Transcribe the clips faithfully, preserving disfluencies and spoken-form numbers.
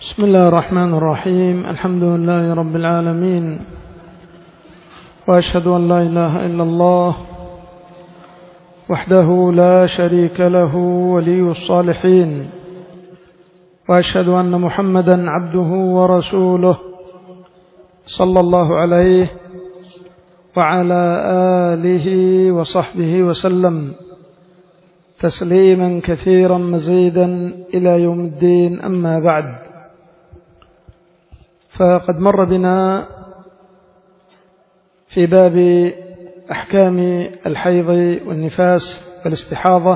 بسم الله الرحمن الرحيم. الحمد لله رب العالمين، وأشهد أن لا إله إلا الله وحده لا شريك له ولي الصالحين، وأشهد أن محمدا عبده ورسوله صلى الله عليه وعلى آله وصحبه وسلم تسليما كثيرا مزيدا إلى يوم الدين. أما بعد، فقد مر بنا في باب أحكام الحيض والنفاس والاستحاضة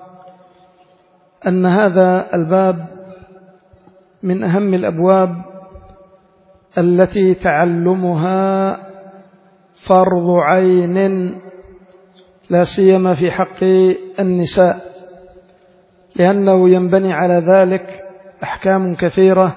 أن هذا الباب من أهم الأبواب التي تعلمها فرض عين، لا سيما في حق النساء، لأنه ينبني على ذلك أحكام كثيرة،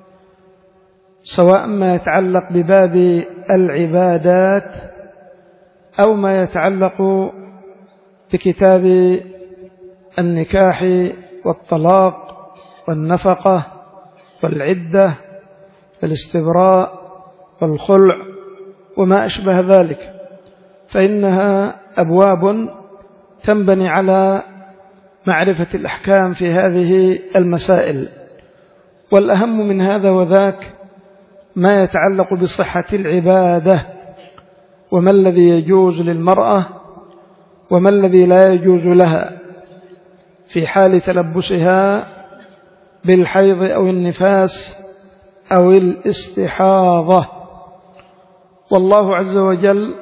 سواء ما يتعلق بباب العبادات أو ما يتعلق بكتاب النكاح والطلاق والنفقة والعدة والاستبراء والخلع وما أشبه ذلك، فإنها أبواب تنبني على معرفة الأحكام في هذه المسائل. والأهم من هذا وذاك ما يتعلق بصحة العبادة، وما الذي يجوز للمرأة وما الذي لا يجوز لها في حال تلبسها بالحيض أو النفاس أو الاستحاضة. والله عز وجل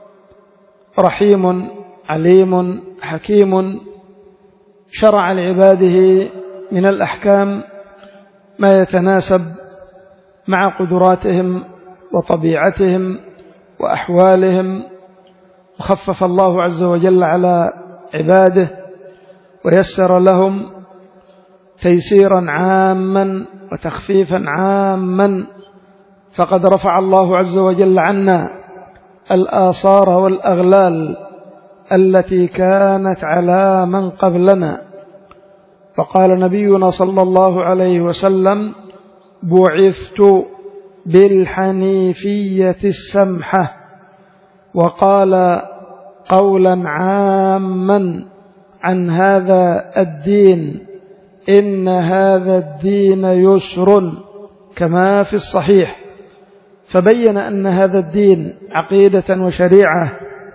رحيم عليم حكيم، شرع لعباده من الأحكام ما يتناسب مع قدراتهم وطبيعتهم وأحوالهم، وخفف الله عز وجل على عباده ويسر لهم تيسيرا عاما وتخفيفا عاما، فقد رفع الله عز وجل عنا الآثار والأغلال التي كانت على من قبلنا. فقال نبينا صلى الله عليه وسلم: بعثت بالحنيفية السمحة. وقال قولا عاما عن هذا الدين: إن هذا الدين يسر، كما في الصحيح. فبين أن هذا الدين عقيدة وشريعة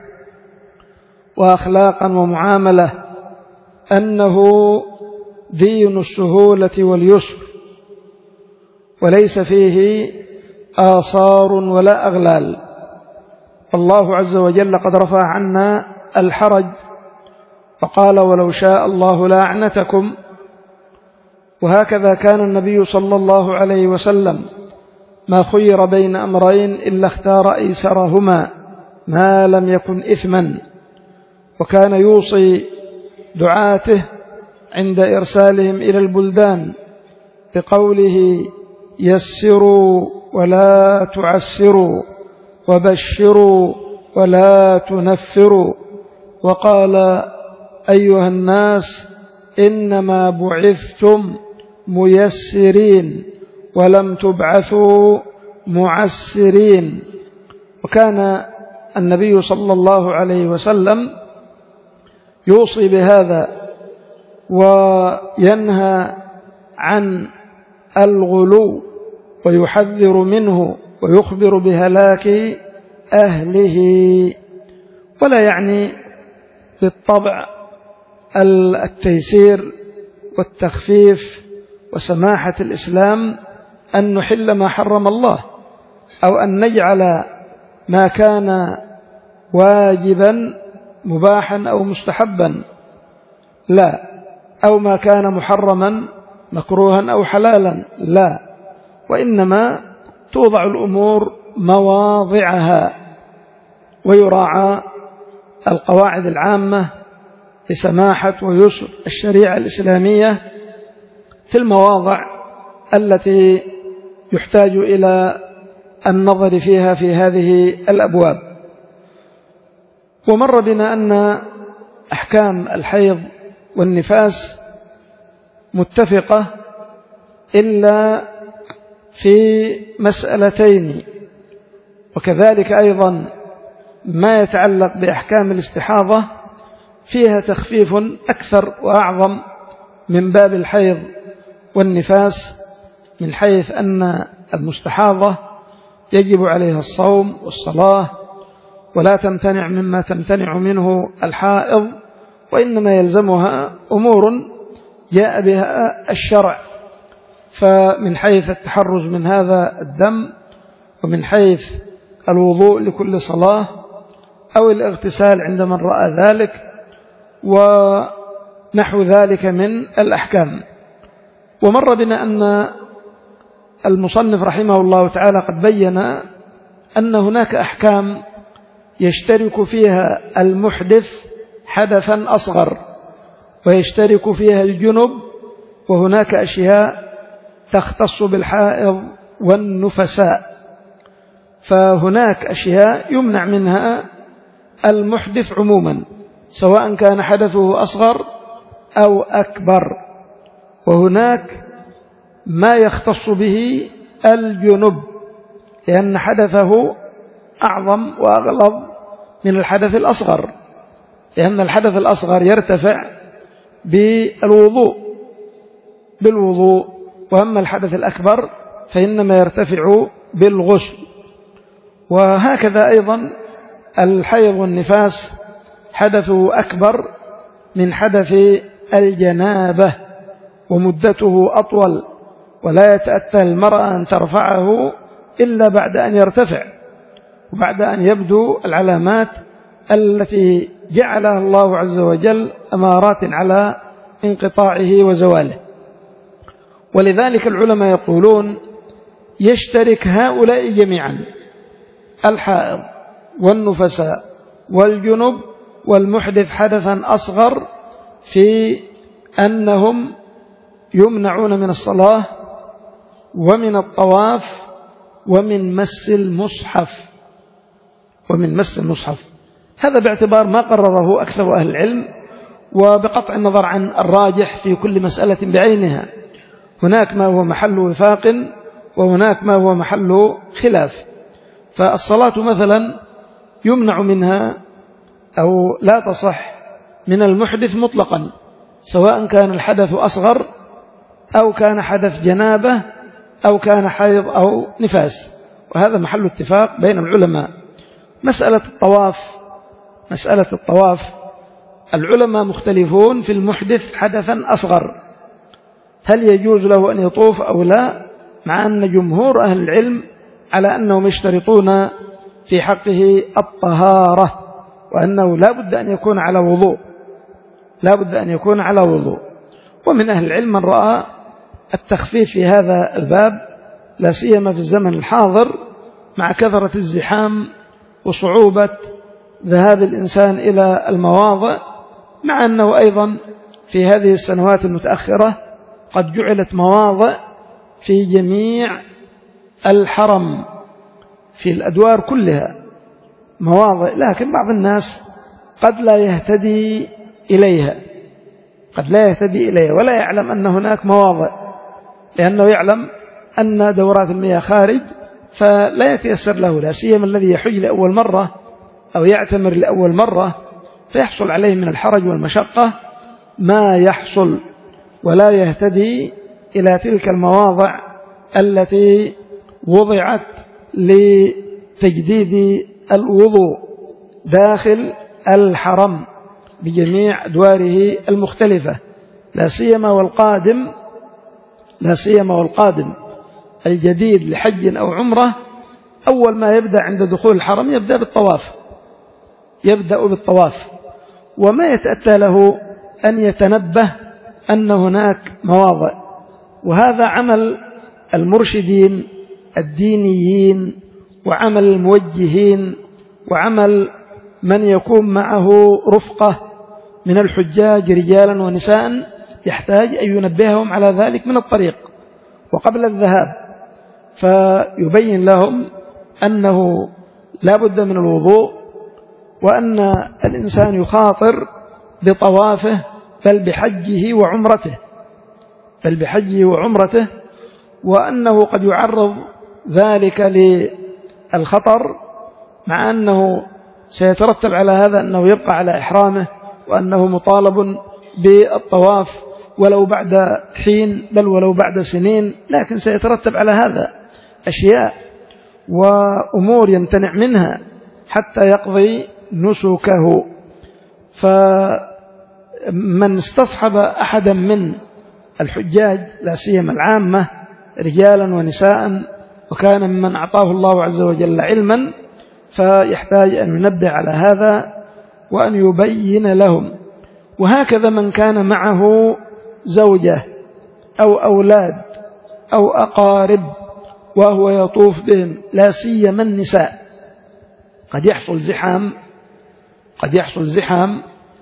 وأخلاقا ومعاملة أنه دين السهولة واليسر، وليس فيه آثار ولا أغلال. الله عز وجل قد رفع عنا الحرج، فقال: ولو شاء الله لأعنتكم. وهكذا كان النبي صلى الله عليه وسلم ما خير بين أمرين إلا اختار أيسرهما ما لم يكن إثما، وكان يوصي دعاته عند إرسالهم إلى البلدان بقوله: يسروا ولا تعسروا، وبشروا ولا تنفروا. وقال: أيها الناس، إنما بعثتم ميسرين ولم تبعثوا معسرين. وكان النبي صلى الله عليه وسلم يوصي بهذا وينهى عن الغلو ويحذر منه ويخبر بهلاك أهله. ولا يعني بالطبع التيسير والتخفيف وسماحة الإسلام أن نحل ما حرم الله، أو أن نجعل ما كان واجبا مباحا أو مستحبا، لا، أو ما كان محرما مكروها أو حلالا، لا، وإنما توضع الأمور مواضعها ويراعى القواعد العامة لسماحة ويسر الشريعة الإسلامية في المواضع التي يحتاج إلى النظر فيها في هذه الأبواب. ومر بنا أن أحكام الحيض والنفاس متفقة إلا في مسألتين، وكذلك أيضا ما يتعلق بأحكام الاستحاضة فيها تخفيف أكثر وأعظم من باب الحيض والنفاس، من حيث أن المستحاضة يجب عليها الصوم والصلاة ولا تمتنع مما تمتنع منه الحائض، وإنما يلزمها أمور جاء بها الشرع، فمن حيث التحرز من هذا الدم، ومن حيث الوضوء لكل صلاة أو الاغتسال عند من رأى ذلك ونحو ذلك من الأحكام. ومر بنا أن المصنف رحمه الله تعالى قد بين أن هناك أحكام يشترك فيها المحدث حدثا أصغر ويشترك فيها الجنب، وهناك أشياء تختص بالحائض والنفساء. فهناك أشياء يمنع منها المحدث عموما سواء كان حدثه أصغر أو أكبر، وهناك ما يختص به الجنب لأن حدثه أعظم وأغلظ من الحدث الأصغر، لأن الحدث الأصغر يرتفع بالوضوء بالوضوء وأما الحدث الأكبر فإنما يرتفع بالغسل. وهكذا أيضا الحيض والنفاس حدثه أكبر من حدث الجنابة ومدته أطول، ولا يتأتى المرأة أن ترفعه إلا بعد أن يرتفع وبعد أن يبدو العلامات التي جعلها الله عز وجل أمارات على انقطاعه وزواله. ولذلك العلماء يقولون يشترك هؤلاء جميعا الحائض والنفساء والجنب والمحدث حدثا أصغر في أنهم يمنعون من الصلاة ومن الطواف ومن مس المصحف ومن مس المصحف هذا باعتبار ما قرره أكثر أهل العلم، وبقطع النظر عن الراجح في كل مسألة بعينها. هناك ما هو محل وفاق وهناك ما هو محل خلاف. فالصلاة مثلا يمنع منها أو لا تصح من المحدث مطلقا سواء كان الحدث أصغر أو كان حدث جنابة أو كان حيض أو نفاس، وهذا محل اتفاق بين العلماء. مسألة الطواف مسألة الطواف العلماء مختلفون في المحدث حدثا أصغر، هل يجوز له أن يطوف أو لا، مع أن جمهور أهل العلم على أنهم يشترطون في حقه الطهارة وأنه لا بد أن يكون على وضوء لا بد أن يكون على وضوء. ومن أهل العلم من رأى التخفيف في هذا الباب، لا سيما في الزمن الحاضر مع كثرة الزحام وصعوبة ذهاب الإنسان إلى المواضع، مع أنه أيضا في هذه السنوات المتأخرة قد جعلت مواضع في جميع الحرم في الأدوار كلها مواضع، لكن بعض الناس قد لا يهتدي إليها قد لا يهتدي إليها ولا يعلم أن هناك مواضع، لأنه يعلم أن دورات المياه خارج فلا يتيسر له، لا سيما الذي يحج لأول مرة أو يعتمر لأول مرة، فيحصل عليه من الحرج والمشقة ما يحصل، ولا يهتدي إلى تلك المواضع التي وضعت لتجديد الوضوء داخل الحرم بجميع أدواره المختلفة، لا سيما والقادم لا سيما والقادم الجديد لحج أو عمرة، أول ما يبدأ عند دخول الحرم يبدأ بالطواف يبدأ بالطواف وما يتأتى له أن يتنبه أن هناك مواضع. وهذا عمل المرشدين الدينيين وعمل الموجهين وعمل من يكون معه رفقة من الحجاج رجالا ونساء، يحتاج أن ينبههم على ذلك من الطريق وقبل الذهاب، فيبين لهم أنه لا بد من الوضوء، وأن الإنسان يخاطر بطوافه بل بحجه وعمرته بل بحجه وعمرته وأنه قد يعرض ذلك للخطر، مع أنه سيترتب على هذا أنه يبقى على إحرامه وأنه مطالب بالطواف ولو بعد حين بل ولو بعد سنين، لكن سيترتب على هذا أشياء وأمور يمتنع منها حتى يقضي نسكه. فمن استصحب أحدا من الحجاج لا سيما العامة رجالا ونساء وكان ممن أعطاه الله عز وجل علما، فيحتاج أن ينبه على هذا وأن يبين لهم. وهكذا من كان معه زوجة أو أولاد أو أقارب وهو يطوف بهم، لا سيما النساء، قد يحصل زحام قد يحصل زحام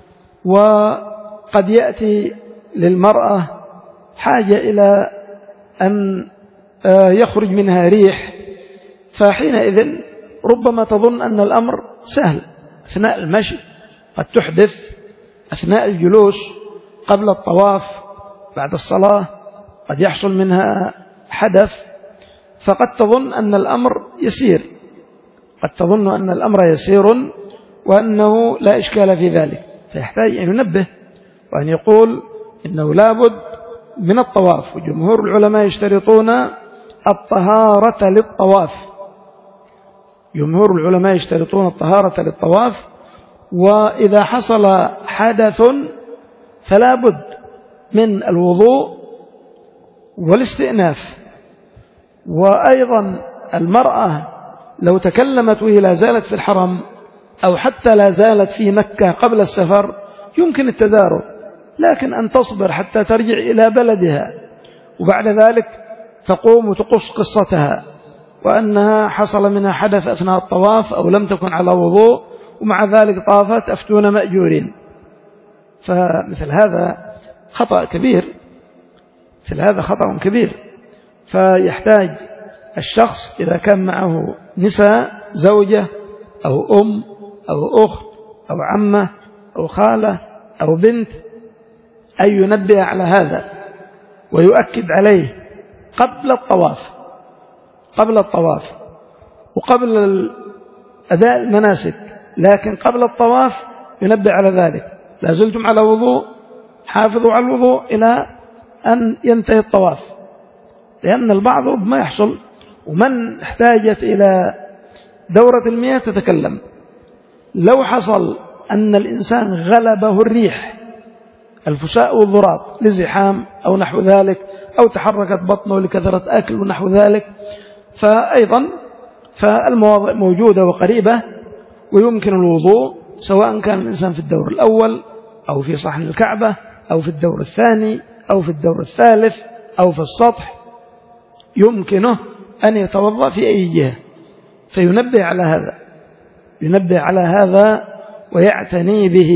وقد يأتي للمرأة حاجة إلى أن يخرج منها ريح، فحينئذ ربما تظن أن الأمر سهل أثناء المشي، قد تحدث أثناء الجلوس قبل الطواف بعد الصلاة، قد يحصل منها حدث، فقد تظن أن الأمر يسير قد تظن أن الأمر يسير وأنه لا إشكال في ذلك، فيحتاج أن ينبه وأن يقول إنه لابد من الطواف. وجمهور العلماء يشترطون الطهارة للطواف جمهور العلماء يشترطون الطهارة للطواف، وإذا حصل حدث فلا بد من الوضوء والاستئناف. وأيضا المرأة لو تكلمت وهي لا زالت في الحرم أو حتى لا زالت في مكة قبل السفر يمكن التدارك، لكن أن تصبر حتى ترجع إلى بلدها وبعد ذلك تقوم وتقص قصتها وأنها حصل منها حدث أثناء الطواف أو لم تكن على وضوء ومع ذلك طافت أفتون مأجورين، فمثل هذا خطأ كبير مثل هذا خطأ كبير. فيحتاج الشخص إذا كان معه نساء زوجة أو أم أو أخت أو عمة أو خالة أو بنت أن ينبه على هذا ويؤكد عليه قبل الطواف قبل الطواف وقبل أداء المناسك، لكن قبل الطواف ينبه على ذلك، لا زلتم على وضوء حافظوا على الوضوء إلى أن ينتهي الطواف، لأن البعض ربما يحصل ومن احتاجت إلى دورة المياه تتكلم. لو حصل أن الإنسان غلبه الريح الفساء والضراب لزحام أو نحو ذلك أو تحركت بطنه لكثرة أكل ونحو ذلك، فأيضا فالمواضع موجودة وقريبة ويمكن الوضوء، سواء كان الإنسان في الدور الأول أو في صحن الكعبة أو في الدور الثاني أو في الدور الثالث أو في السطح، يمكنه أن يتوضأ في أي جهة، فينبه على هذا ينبه على هذا ويعتني به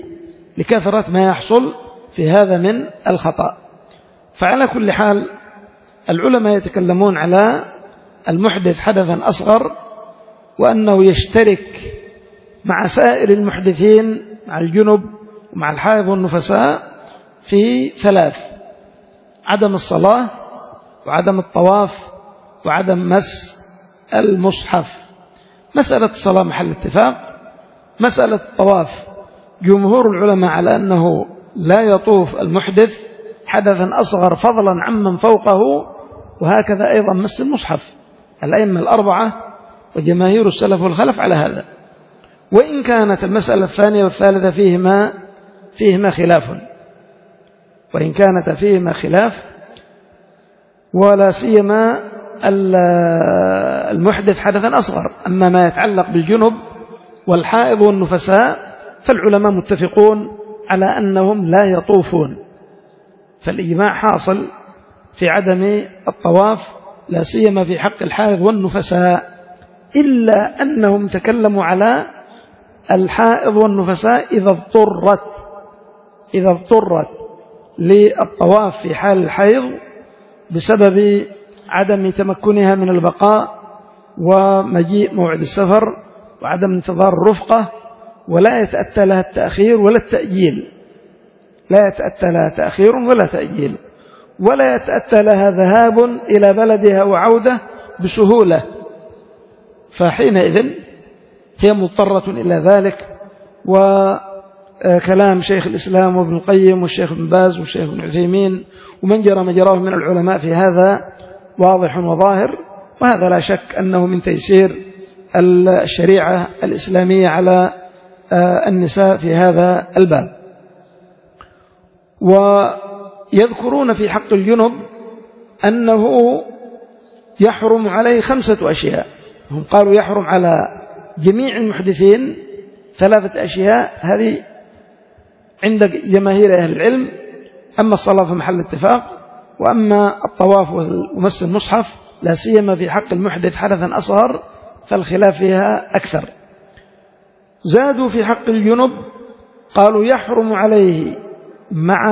لكثرة ما يحصل في هذا من الخطأ. فعلى كل حال العلماء يتكلمون على المحدث حدثا أصغر وأنه يشترك مع سائر المحدثين مع الجنب ومع الحائض والنفساء في ثلاث: عدم الصلاة وعدم الطواف وعدم مس المصحف. مسألة الصلاة محل اتفاق. مسألة الطواف جمهور العلماء على أنه لا يطوف المحدث حدثا أصغر فضلا عمن فوقه، وهكذا أيضا مس المصحف. الأئمة الأربعة وجماهير السلف والخلف على هذا، وإن كانت المسألة الثانية والثالثة فيهما فيهما خلاف وإن كانت فيهما خلاف ولا سيما المحدث حدثا أصغر. أما ما يتعلق بالجنب والحائض والنفساء فالعلماء متفقون على أنهم لا يطوفون، فالإجماع حاصل في عدم الطواف لا سيما في حق الحائض والنفساء، إلا أنهم تكلموا على الحائض والنفساء إذا اضطرت إذا اضطرت للطواف في حال الحيض بسبب عدم تمكنها من البقاء ومجيء موعد السفر وعدم انتظار الرفقة، ولا يتأتى لها التأخير ولا التأجيل لا يتأتى لها تأخير ولا تأجيل. ولا يتأتى لها ذهاب إلى بلدها وعودة بسهولة، فحينئذ هي مضطرة إلى ذلك. وكلام شيخ الإسلام وابن القيم والشيخ ابن باز والشيخ ابن عثيمين ومن جرى مجراه من العلماء في هذا واضح وظاهر، وهذا لا شك أنه من تيسير الشريعة الإسلامية على النساء في هذا الباب. ويذكرون في حق الجنب أنه يحرم عليه خمسة أشياء. هم قالوا يحرم على جميع المحدثين ثلاثة أشياء، هذه عند جماهير أهل العلم. أما الصلاة فمحل اتفاق، وأما الطواف ومس المصحف لا سيما في حق المحدث حدثا أصغر فالخلاف فيها أكثر. زادوا في حق الجنب قالوا يحرم عليه مع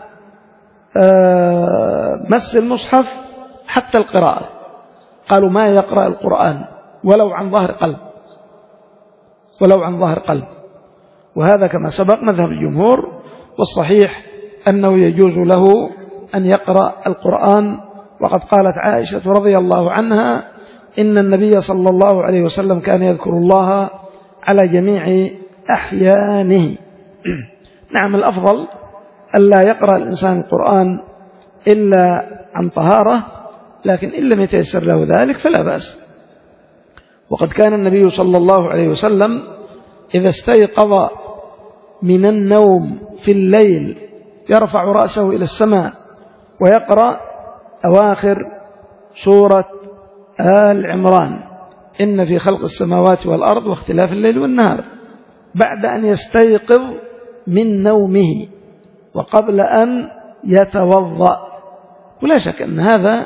مس المصحف حتى القراءة، قالوا ما يقرأ القرآن ولو عن ظهر قلب، ولو عن ظهر قلب. وهذا كما سبق مذهب الجمهور، والصحيح أنه يجوز له أن يقرأ القرآن. وقد قالت عائشة رضي الله عنها إن النبي صلى الله عليه وسلم كان يذكر الله على جميع أحيانه. نعم، الأفضل ألا يقرأ الإنسان القرآن إلا عن طهارة، لكن إن لم يتيسر له ذلك فلا بأس. وقد كان النبي صلى الله عليه وسلم إذا استيقظ من النوم في الليل يرفع رأسه إلى السماء ويقرأ أواخر سورة آل عمران إن في خلق السماوات والأرض واختلاف الليل والنهار، بعد أن يستيقظ من نومه وقبل أن يتوضأ. ولا شك أن هذا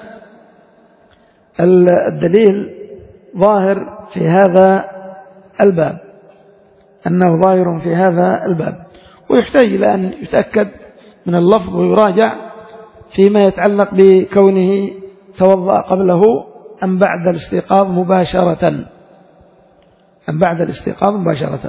الدليل ظاهر في هذا الباب، أنه ظاهر في هذا الباب، ويحتاج إلى أن يتأكد من اللفظ ويراجع فيما يتعلق بكونه توضأ قبله أم بعد الاستيقاظ مباشرة أم بعد الاستيقاظ مباشرة.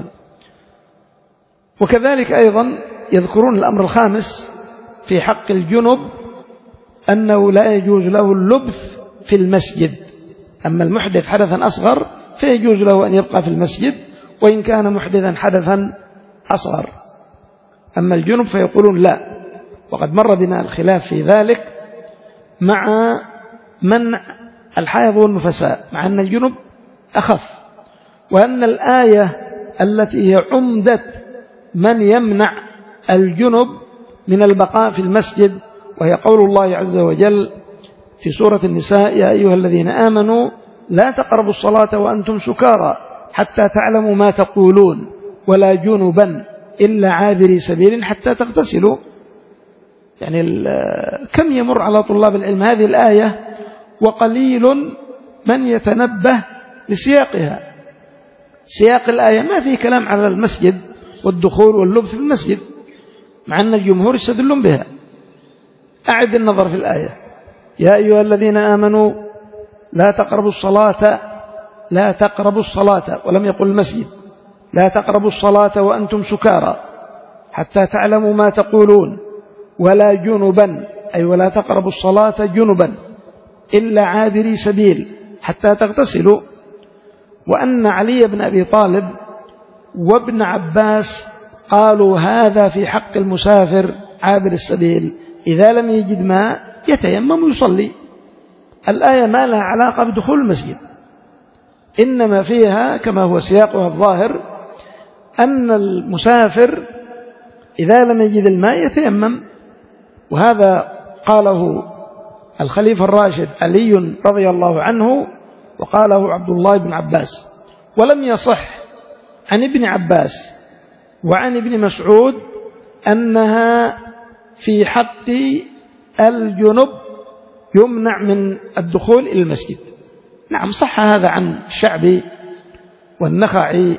وكذلك أيضا يذكرون الأمر الخامس في حق الجنب أنه لا يجوز له اللبث في المسجد. أما المحدث حدثا أصغر فيجوز له أن يبقى في المسجد وإن كان محدثا حدثا أصغر. أما الجنب فيقولون لا. وقد مر بنا الخلاف في ذلك مع منع الحائض والنفساء، مع أن الجنب أخف، وأن الآية التي هي عمدة من يمنع الجنب من البقاء في المسجد، وهي قول الله عز وجل في سورة النساء يا أيها الذين آمنوا لا تقربوا الصلاة وأنتم سكارى حتى تعلموا ما تقولون ولا جنبا إلا عابري سبيل حتى تغتسلوا. يعني كم يمر على طلاب العلم هذه الآية وقليل من يتنبه لسياقها. سياق الآية ما فيه كلام على المسجد والدخول واللبث في المسجد، مع أن الجمهور يستدلون بها. أعد النظر في الآية يا أيها الذين آمنوا لا تقربوا الصلاة لا تقربوا الصلاة، ولم يقل المسجد، لا تقربوا الصلاة وأنتم سكارى حتى تعلموا ما تقولون ولا جنبا، أي ولا تقربوا الصلاة جنبا إلا عابري سبيل حتى تغتسلوا. وأن علي بن أبي طالب وابن عباس قالوا هذا في حق المسافر عابر السبيل، إذا لم يجد ماء يتيمم ويصلي. الآية ما لها علاقة بدخول المسجد، إنما فيها كما هو سياقها الظاهر أن المسافر إذا لم يجد الماء يتيمم. وهذا قاله الخليفة الراشد علي رضي الله عنه، وقاله عبد الله بن عباس. ولم يصح عن ابن عباس وعن ابن مسعود أنها في حق الجنب يمنع من الدخول إلى المسجد. نعم صح هذا عن الشعبي والنخعي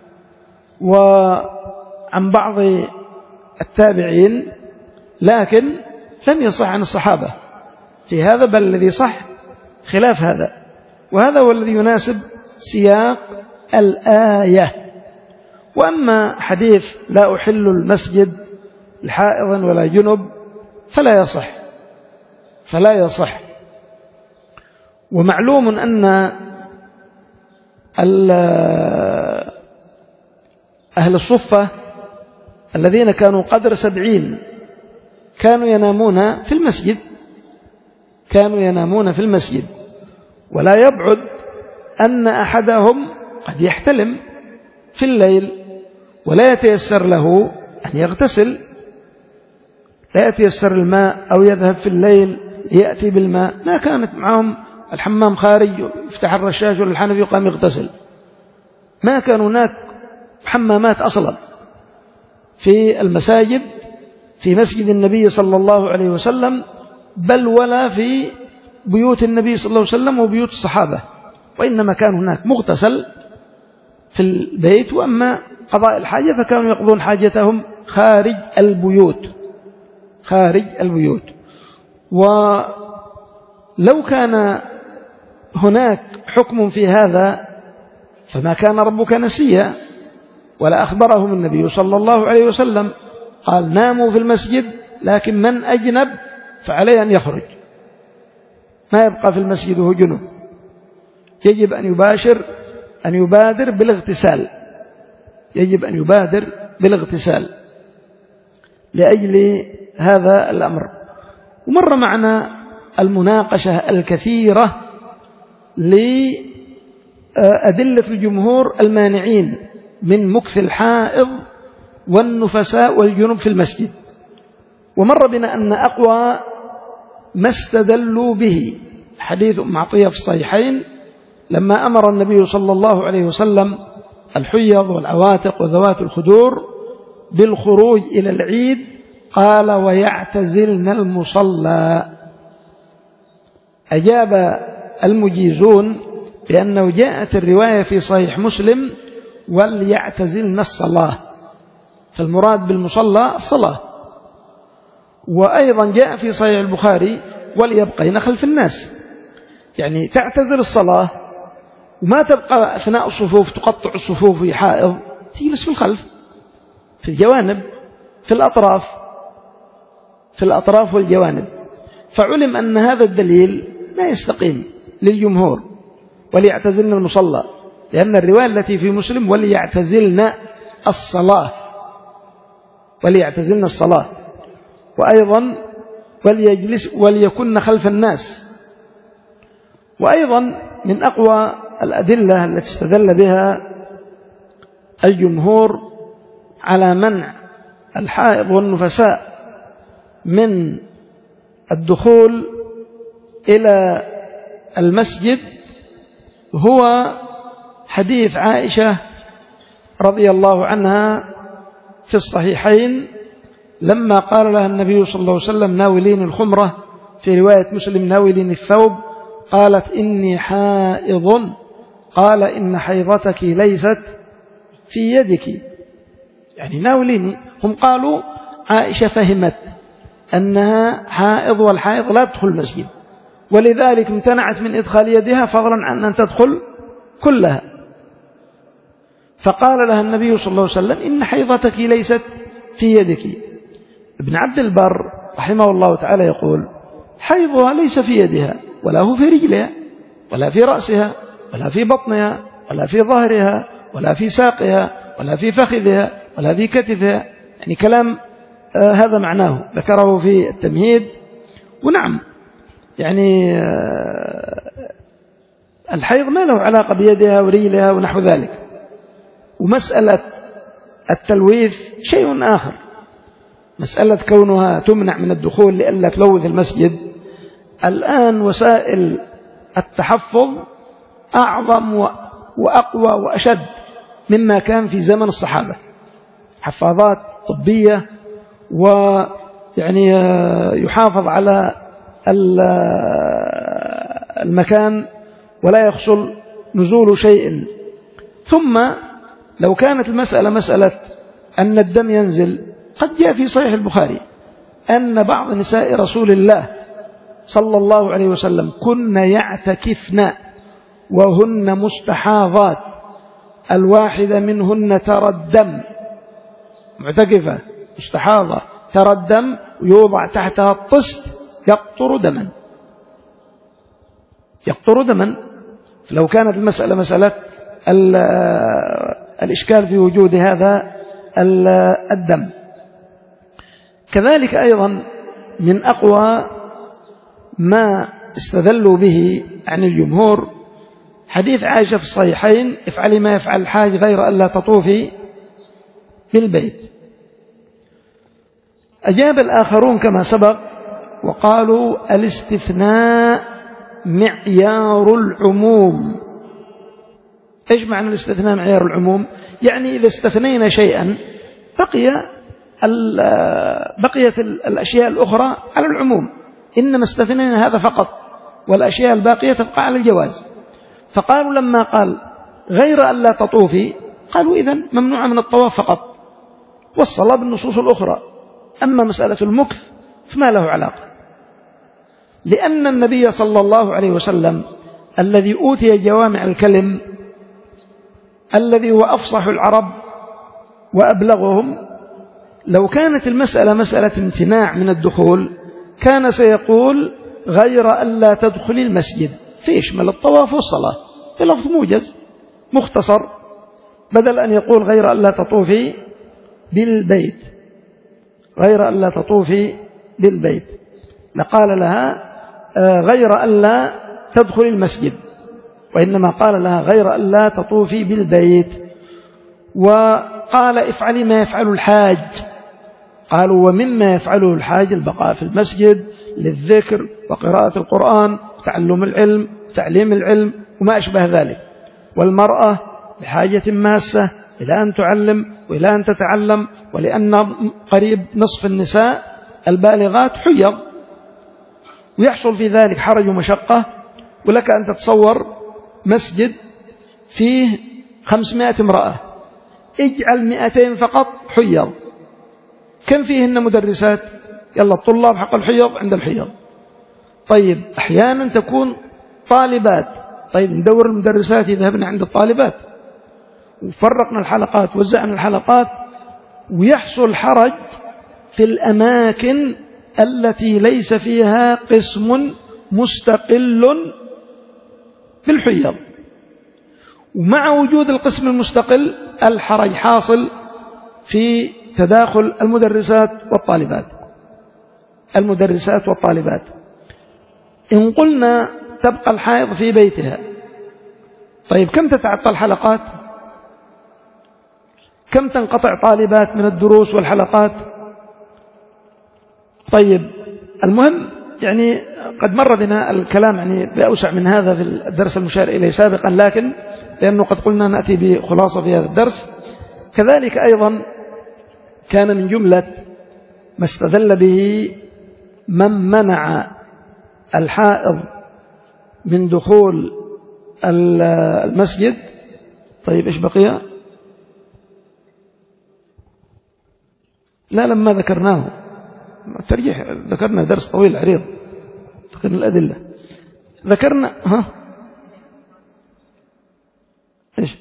وعن بعض التابعين، لكن لم يصح عن الصحابة في هذا، بل الذي صح خلاف هذا، وهذا هو الذي يناسب سياق الآية. وأما حديث لا أحل المسجد لحائض ولا جنب فلا يصح، فلا يصح. ومعلوم أن أهل الصفة الذين كانوا قدر سبعين كانوا ينامون في المسجد كانوا ينامون في المسجد ولا يبعد أن أحدهم قد يحتلم في الليل ولا يتيسر له أن يغتسل، لا يتيسر الماء أو يذهب في الليل يأتي بالماء، ما كانت معهم الحمام خارج يفتح الرشاش ولا الحنفي يقام يغتسل، ما كان هناك حمامات أصلا في المساجد في مسجد النبي صلى الله عليه وسلم، بل ولا في بيوت النبي صلى الله عليه وسلم وبيوت الصحابة، وإنما كان هناك مغتسل في البيت، وأما قضاء الحاجة فكانوا يقضون حاجتهم خارج البيوت خارج البيوت. ولو كان هناك حكم في هذا فما كان ربك نسيا، ولا أخبرهم النبي صلى الله عليه وسلم قال ناموا في المسجد لكن من أجنب فعليه أن يخرج، ما يبقى في المسجد وهو جنوب، يجب أن يباشر أن يبادر بالاغتسال يجب أن يبادر بالاغتسال لأجل هذا الأمر. ومر معنا المناقشة الكثيرة لأدلة الجمهور المانعين من مكث الحائض والنفساء والجنوب في المسجد، ومر بنا أن أقوى ما استدلوا به حديث أم عطية في الصحيحين لما أمر النبي صلى الله عليه وسلم الحيض والعواتق وذوات الخدور بالخروج إلى العيد، قال ويعتزلن المصلى. أجاب المجيزون بأنه جاءت الرواية في صحيح مسلم وليعتزلن الصلاة، فالمراد بالمصلى الصلاة. وأيضا جاء في صحيح البخاري وليبقين خلف الناس، يعني تعتزل الصلاة وما تبقى أثناء الصفوف تقطع الصفوف في حائض، تجلس في الخلف في الجوانب في الأطراف في الأطراف والجوانب. فعلم أن هذا الدليل لا يستقيم للجمهور وليعتزلن المصلى، لأن الرواية التي في مسلم وليعتزلن الصلاة وليعتزلن الصلاة، وأيضا وليجلس وليكن خلف الناس. وأيضا من أقوى الأدلة التي استدل بها الجمهور على منع الحائض والنفساء من الدخول إلى المسجد هو حديث عائشة رضي الله عنها في الصحيحين لما قال لها النبي صلى الله عليه وسلم ناولين الخمرة، في رواية مسلم ناولين الثوب، قالت إني حائض، قال إن حيضتك ليست في يدك، يعني ناوليني. هم قالوا عائشة فهمت أنها حائض والحائض لا تدخل المسجد، ولذلك امتنعت من إدخال يدها فضلا عن أن تدخل كلها. فقال لها النبي صلى الله عليه وسلم إن حيضتك ليست في يدك. ابن عبد البر رحمه الله تعالى يقول حيضها ليس في يدها ولا هو في رجلها ولا في رأسها ولا في بطنها ولا في ظهرها ولا في ساقها ولا في فخذها ولا في كتفها، يعني كلام آه هذا معناه ذكره في التمهيد. ونعم يعني آه الحيض ما له علاقة بيدها ورجلها ونحو ذلك. ومسألة التلويث شيء آخر، مسألة كونها تمنع من الدخول لئلا تلوث المسجد. الآن وسائل التحفظ أعظم وأقوى وأشد مما كان في زمن الصحابة، حفاظات طبية، ويعني يحافظ على المكان ولا يحصل نزول شيء. ثم لو كانت المسألة مسألة أن الدم ينزل، قد جاء في صحيح البخاري أن بعض نساء رسول الله صلى الله عليه وسلم كن يعتكفن وهن مستحاضات، الواحدة منهن ترى الدم، معتكفة مستحاضة ترى الدم ويوضع تحتها الطست يقطر دما، يقطر دما. فلو كانت المسألة مسألة الإشكال في وجود هذا الدم. كذلك أيضا من أقوى ما استدلوا به عن الجمهور حديث عائشة في الصحيحين: افعلي ما يفعل الحاج غير ألا تطوفي بالبيت. أجاب الآخرون كما سبق وقالوا: الاستثناء معيار العموم. إيش معنى الاستثناء معيار العموم؟ يعني إذا استثنينا شيئا بقي بقيت الأشياء الأخرى على العموم، إنما استثنينا هذا فقط والأشياء الباقية تبقى على الجواز. فقالوا لما قال غير ألا تطوفي قالوا إذن ممنوع من الطواف فقط، والصلاة بالنصوص الأخرى. أما مسألة المكث فما له علاقة، لأن النبي صلى الله عليه وسلم الذي أوتي جوامع الكلم، الذي هو أفصح العرب وأبلغهم، لو كانت المسألة مسألة امتناع من الدخول كان سيقول غير ألا تدخل المسجد، فيشمل الطواف والصلاة بلفظ موجز مختصر، بدل أن يقول غير ألا تطوفي بالبيت، غير ألا تطوفي بالبيت، لقال لها غير ألا تدخل المسجد، وإنما قال لها غير ألا تطوفي بالبيت. وقال افعلي ما يفعل الحاج، قالوا ومما يفعله الحاج البقاء في المسجد للذكر وقراءة القرآن وتعلم العلم وتعليم العلم وما أشبه ذلك. والمرأة بحاجة ماسة إلى أن تعلم وإلى أن تتعلم، ولأن قريب نصف النساء البالغات حيض، ويحصل في ذلك حرج ومشقة. ولك أن تتصور مسجد فيه خمسمائة امرأة، اجعل مئتين فقط حيض، كم فيهن مدرسات؟ يلا الطلاب حق الحيض عند الحيض. طيب أحيانا تكون طالبات، طيب ندور المدرسات يذهبن عند الطالبات، وفرقنا الحلقات وزعنا الحلقات، ويحصل حرج في الأماكن التي ليس فيها قسم مستقل بالحيض. ومع وجود القسم المستقل الحرج حاصل في تداخل المدرسات والطالبات المدرسات والطالبات. إن قلنا تبقى الحائض في بيتها، طيب كم تتعطل الحلقات؟ كم تنقطع طالبات من الدروس والحلقات؟ طيب المهم يعني قد مر بنا الكلام يعني بأوسع من هذا في الدرس المشار إليه سابقا، لكن لأنه قد قلنا نأتي بخلاصة في هذا الدرس. كذلك أيضا كان من جملة ما استدل به من منع الحائض من دخول المسجد. طيب إيش بقي؟ لا لما ذكرناه الترجيح ذكرنا درس طويل عريض، ذكرنا الأدلة، ذكرنا ها إيش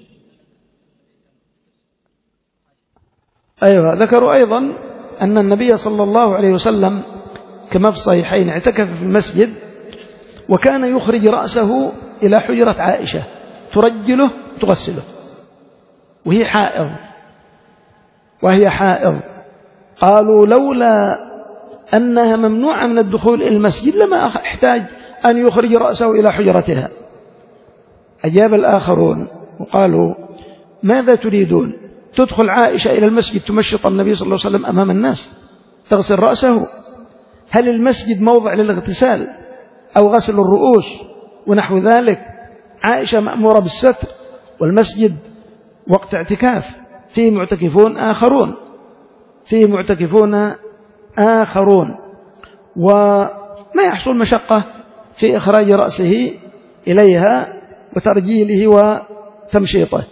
أيوة ذكروا أيضا أن النبي صلى الله عليه وسلم كما في الصحيحين اعتكف في المسجد، وكان يخرج رأسه إلى حجرة عائشة ترجله تغسله وهي حائض وهي حائض قالوا لولا أنها ممنوعة من الدخول إلى المسجد لما احتاج أن يخرج رأسه إلى حجرتها. أجاب الآخرون وقالوا ماذا تريدون؟ تدخل عائشة إلى المسجد تمشط النبي صلى الله عليه وسلم أمام الناس تغسل رأسه؟ هل المسجد موضع للاغتسال أو غسل الرؤوس ونحو ذلك؟ عائشة مأمورة بالستر، والمسجد وقت اعتكاف فيه معتكفون آخرون فيه معتكفون آخرون وما يحصل مشقة في إخراج رأسه إليها وترجيله وتمشيطه.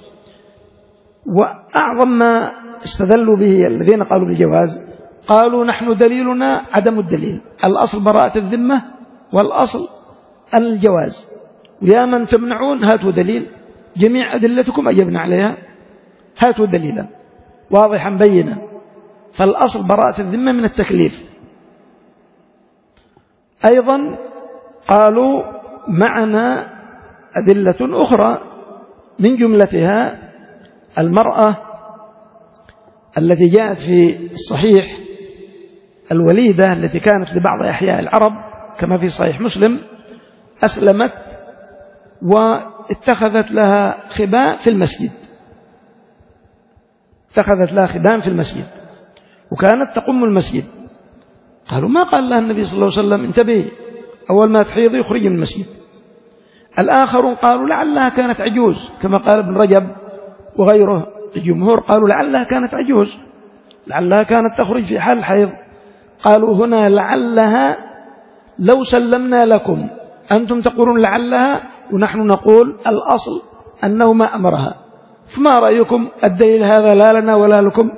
وأعظم ما استدلوا به الذين قالوا بالجواز قالوا نحن دليلنا عدم الدليل، الأصل براءة الذمة والأصل الجواز، ويا من تمنعون هاتوا دليل، جميع أدلتكم أجبنا عليها، هاتوا دليلا واضحا بينا. فالأصل براءة الذمة من التكليف. أيضا قالوا ومعنا أدلة أخرى من جملتها المرأة التي جاءت في الصحيح الوليدة التي كانت لبعض أحياء العرب كما في صحيح مسلم، أسلمت واتخذت لها خباء في المسجد، اتخذت لها خباء في المسجد وكانت تقم المسجد. قالوا ما قال لها النبي صلى الله عليه وسلم انتبهي أول ما تحيض يخرج من المسجد. الآخرون قالوا لعلها كانت عجوز كما قال ابن رجب وغيره. الجمهور قالوا لعلها كانت عجوز، لعلها كانت تخرج في حال الحيض. قالوا هنا لعلها لو سلمنا لكم أنتم تقولون لعلها ونحن نقول الأصل أنه ما أمرها، فما رأيكم؟ الدليل هذا لا لنا ولا لكم،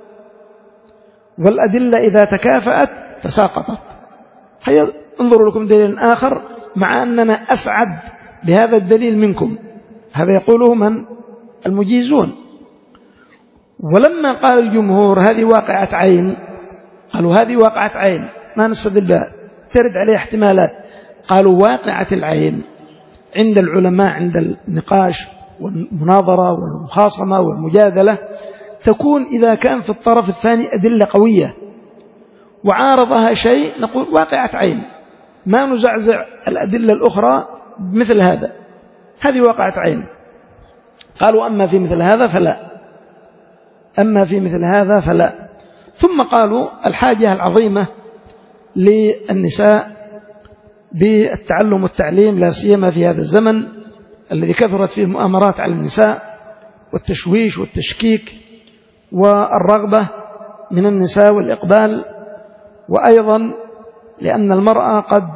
والأدلة إذا تكافأت تساقطت. هيا انظروا لكم دليل آخر مع أننا أسعد بهذا الدليل منكم. هذا يقوله من؟ المجيزون. ولما قال الجمهور هذه واقعة عين، قالوا هذه واقعة عين ما نستدل بها، ترد عليه احتمالات. قالوا واقعة العين عند العلماء عند النقاش والمناظرة والمخاصمة والمجادلة تكون إذا كان في الطرف الثاني أدلة قوية وعارضها شيء نقول واقعة عين، ما نزعزع الأدلة الأخرى مثل هذا، هذه واقعة عين. قالوا أما في مثل هذا فلا، أما في مثل هذا فلا. ثم قالوا الحاجة العظيمة للنساء بالتعلم والتعليم لا سيما في هذا الزمن الذي كثرت فيه المؤامرات على النساء والتشويش والتشكيك والرغبة من النساء والإقبال، وأيضا لأن المرأة قد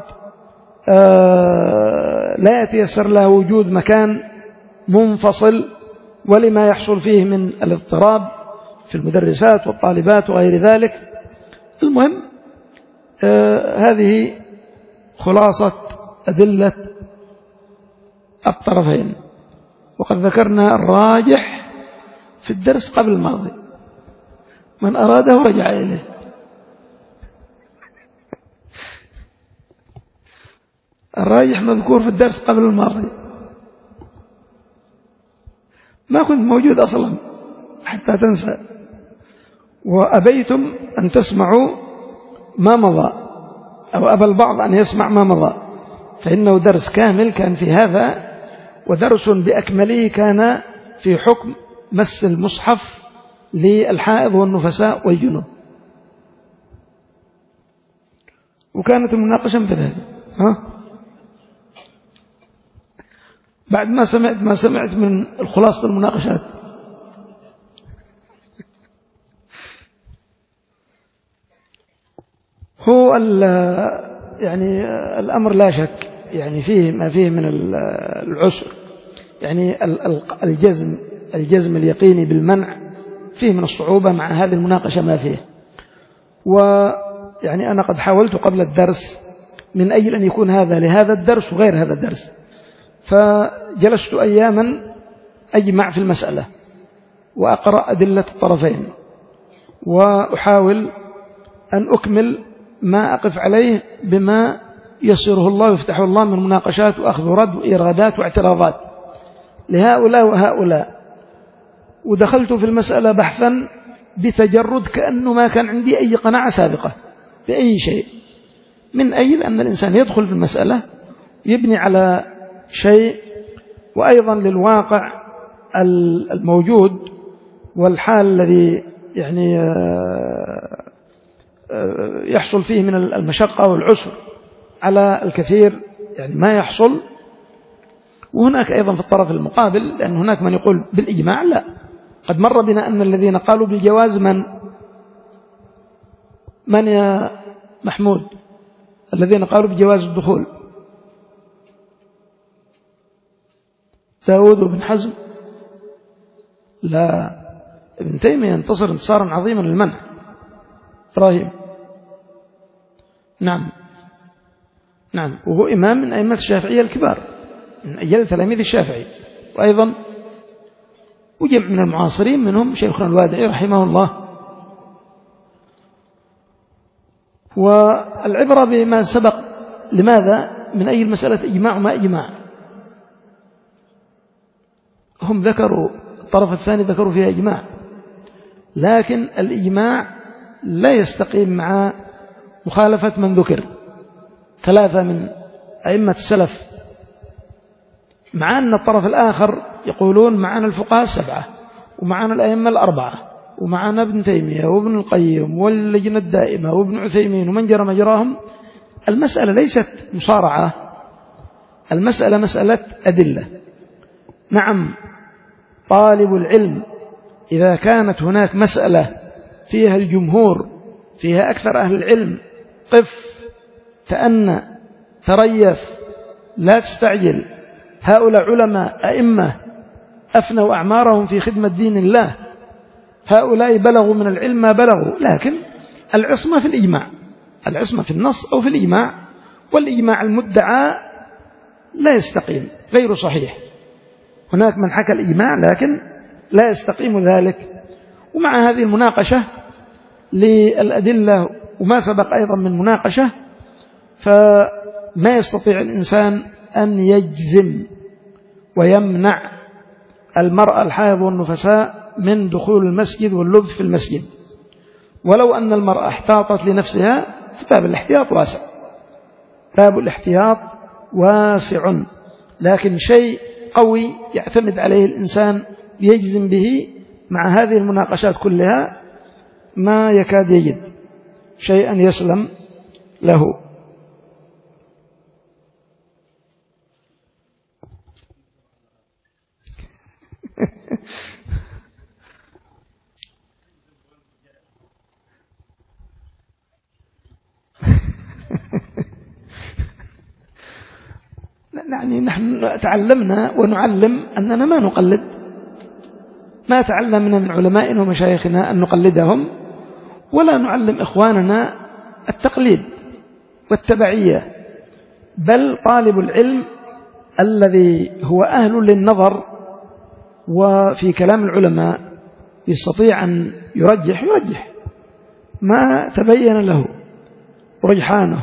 لا يتيسر لها وجود مكان منفصل ولما يحصل فيه من الاضطراب في المدرسات والطالبات وغير ذلك. المهم هذه خلاصة أدلة الطرفين، وقد ذكرنا الراجح في الدرس قبل الماضي، من أراده رجع إليه. الراجح مذكور في الدرس قبل الماضي، ما كنت موجود أصلا حتى تنسى، وأبيتم أن تسمعوا ما مضى، أو أبى البعض أن يسمع ما مضى، فإنه درس كامل كان في هذا، ودرس بأكمله كان في حكم مس المصحف للحائض والنفساء والجنوب، وكانت المناقشة مثل هذه. ها بعد ما سمعت ما سمعت من الخلاصة المناقشات. هو يعني الأمر لا شك يعني فيه ما فيه من العسر، يعني الجزم الجزم اليقيني بالمنع فيه من الصعوبة مع هذه المناقشة ما فيه. ويعني أنا قد حاولت قبل الدرس من أجل أن يكون هذا لهذا الدرس وغير هذا الدرس، فجلست أياما أجمع في المسألة وأقرأ أدلة الطرفين وأحاول أن أكمل ما أقف عليه بما يسره الله ويفتحه الله من مناقشات وأخذ رد وإيرادات واعتراضات لهؤلاء وهؤلاء. ودخلت في المسألة بحثا بتجرد كأنه ما كان عندي أي قناعة سابقة بأي شيء، من أجل أن الإنسان يدخل في المسألة يبني على شيء، وأيضا للواقع الموجود والحال الذي يعني يحصل فيه من المشقة والعسر على الكثير، يعني ما يحصل. وهناك أيضا في الطرف المقابل، لأن هناك من يقول بالإجماع، لا، قد مر بنا أن الذين قالوا بالجواز من من يا محمود الذين قالوا بجواز الدخول؟ داود وابن حزم؟ لا، ابن تيمية ينتصر انتصارا عظيما للمنع. إبراهيم؟ نعم نعم، وهو إمام من أئمة الشافعية الكبار، من أجل تلاميذ الشافعي، وأيضا وجمع من المعاصرين منهم شيخنا الوادعي رحمه الله. والعبرة بما سبق، لماذا؟ من أي المسألة إجماع وما إجماع. هم ذكروا الطرف الثاني ذكروا فيها إجماع، لكن الإجماع لا يستقيم مع مخالفة من ذكر. ثلاثة من أئمة السلف، مع أن الطرف الآخر يقولون معنا الفقهاء السبعة ومعنا الأئمة الأربعة ومعنا ابن تيمية وابن القيم واللجنة الدائمة وابن عثيمين ومن جرى مجراهم. المسألة ليست مصارعة، المسألة مسألة أدلة. نعم، طالب العلم إذا كانت هناك مسألة فيها الجمهور، فيها أكثر أهل العلم، قف، تأنى، تريف، لا تستعجل. هؤلاء علماء أئمة أفنوا أعمارهم في خدمة دين الله، هؤلاء بلغوا من العلم ما بلغوا، لكن العصمة في الإجماع، العصمة في النص أو في الإجماع، والإجماع المدعى لا يستقيم، غير صحيح. هناك من حكى الإجماع لكن لا يستقيم ذلك. ومع هذه المناقشة للأدلة وما سبق أيضا من مناقشة، فما يستطيع الإنسان أن يجزم ويمنع المرأة الحائض والنفساء من دخول المسجد واللبث في المسجد، ولو أن المرأة احتاطت لنفسها، فباب الاحتياط واسع، باب الاحتياط واسع، لكن شيء قوي يعتمد عليه الإنسان يجزم به مع هذه المناقشات كلها ما يكاد يجد شيئا يسلم له. يعني نحن تعلمنا ونعلم أننا ما نقلد، ما تعلمنا من علمائنا ومشايخنا أن نقلدهم، ولا نعلم إخواننا التقليد والتبعية، بل طالب العلم الذي هو أهل للنظر وفي كلام العلماء يستطيع أن يرجح يرجح ما تبين له رجحانه.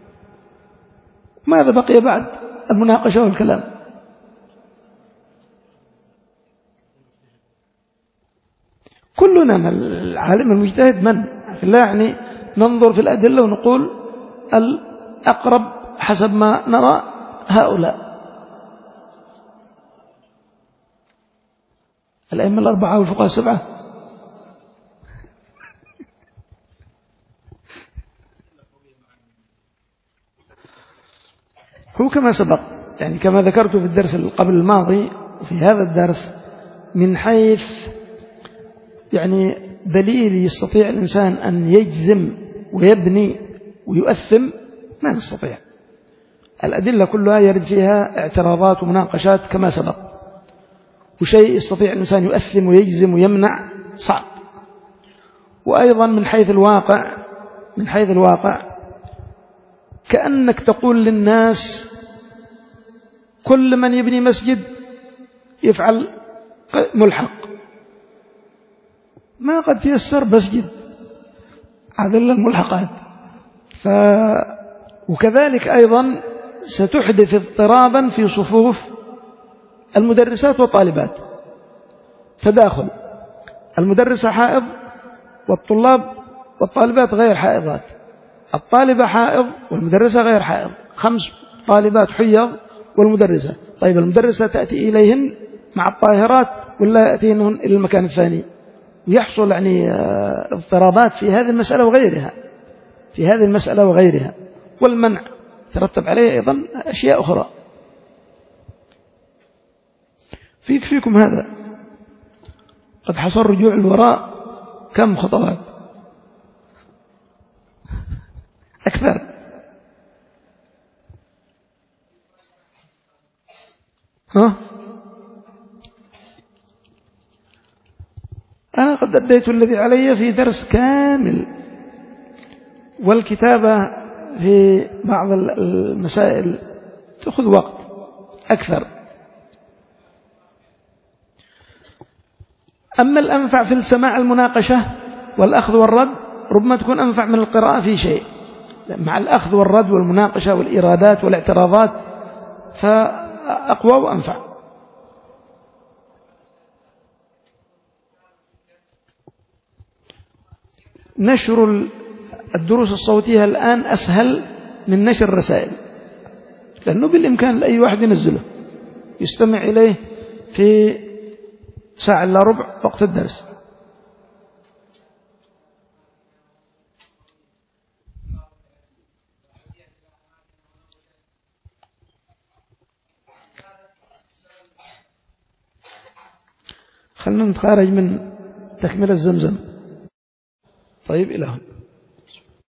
ماذا بقي بعد المناقشة والكلام؟ كلنا العالم المجتهد من في الله، يعني ننظر في الأدلة ونقول الأقرب حسب ما نرى هؤلاء الأئمة الأربعة والفقهاء السبعة. هو كما سبق، يعني كما ذكرت في الدرس قبل الماضي وفي هذا الدرس، من حيث يعني دليل يستطيع الإنسان أن يجزم ويبني ويؤثم، ما نستطيع. الأدلة كلها يرد فيها اعتراضات ومناقشات كما سبق، وشيء يستطيع الإنسان يؤثم ويجزم ويمنع صعب. وأيضا من حيث الواقع، من حيث الواقع كأنك تقول للناس كل من يبني مسجد يفعل ملحق، ما قد تيسر مسجد، هذا الملحقات. ف... وكذلك أيضا ستحدث اضطرابا في صفوف المدرسات والطالبات، تداخل، المدرسة حائض والطلاب والطالبات غير حائضات، الطالبة حائض والمدرسة غير حائض، خمس طالبات حيض والمدرسة. طيب المدرسة تأتي إليهن مع الطاهرات ولا يأتينهن إلى المكان الثاني؟ ويحصل يعني اضطرابات في هذه المسألة وغيرها، في هذه المسألة وغيرها، والمنع ترتب عليه أيضا أشياء أخرى. فيك فيكم هذا قد حصل رجوع الوراء كم خطوات أكثر. ها أنا قد أديت الذي علي في درس كامل، والكتابة في بعض المسائل تأخذ وقت أكثر. أما الأنفع في السماع المناقشة والأخذ والرد ربما تكون أنفع من القراءة في شيء، مع الأخذ والرد والمناقشة والإرادات والاعتراضات فأقوى وأنفع. نشر الدروس الصوتية الآن أسهل من نشر الرسائل، لأنه بالإمكان لأي واحد ينزله يستمع إليه في ساعة إلا ربع وقت الدرس. خلنا نتخارج من تكملة زمزم. طيب إلى هنا.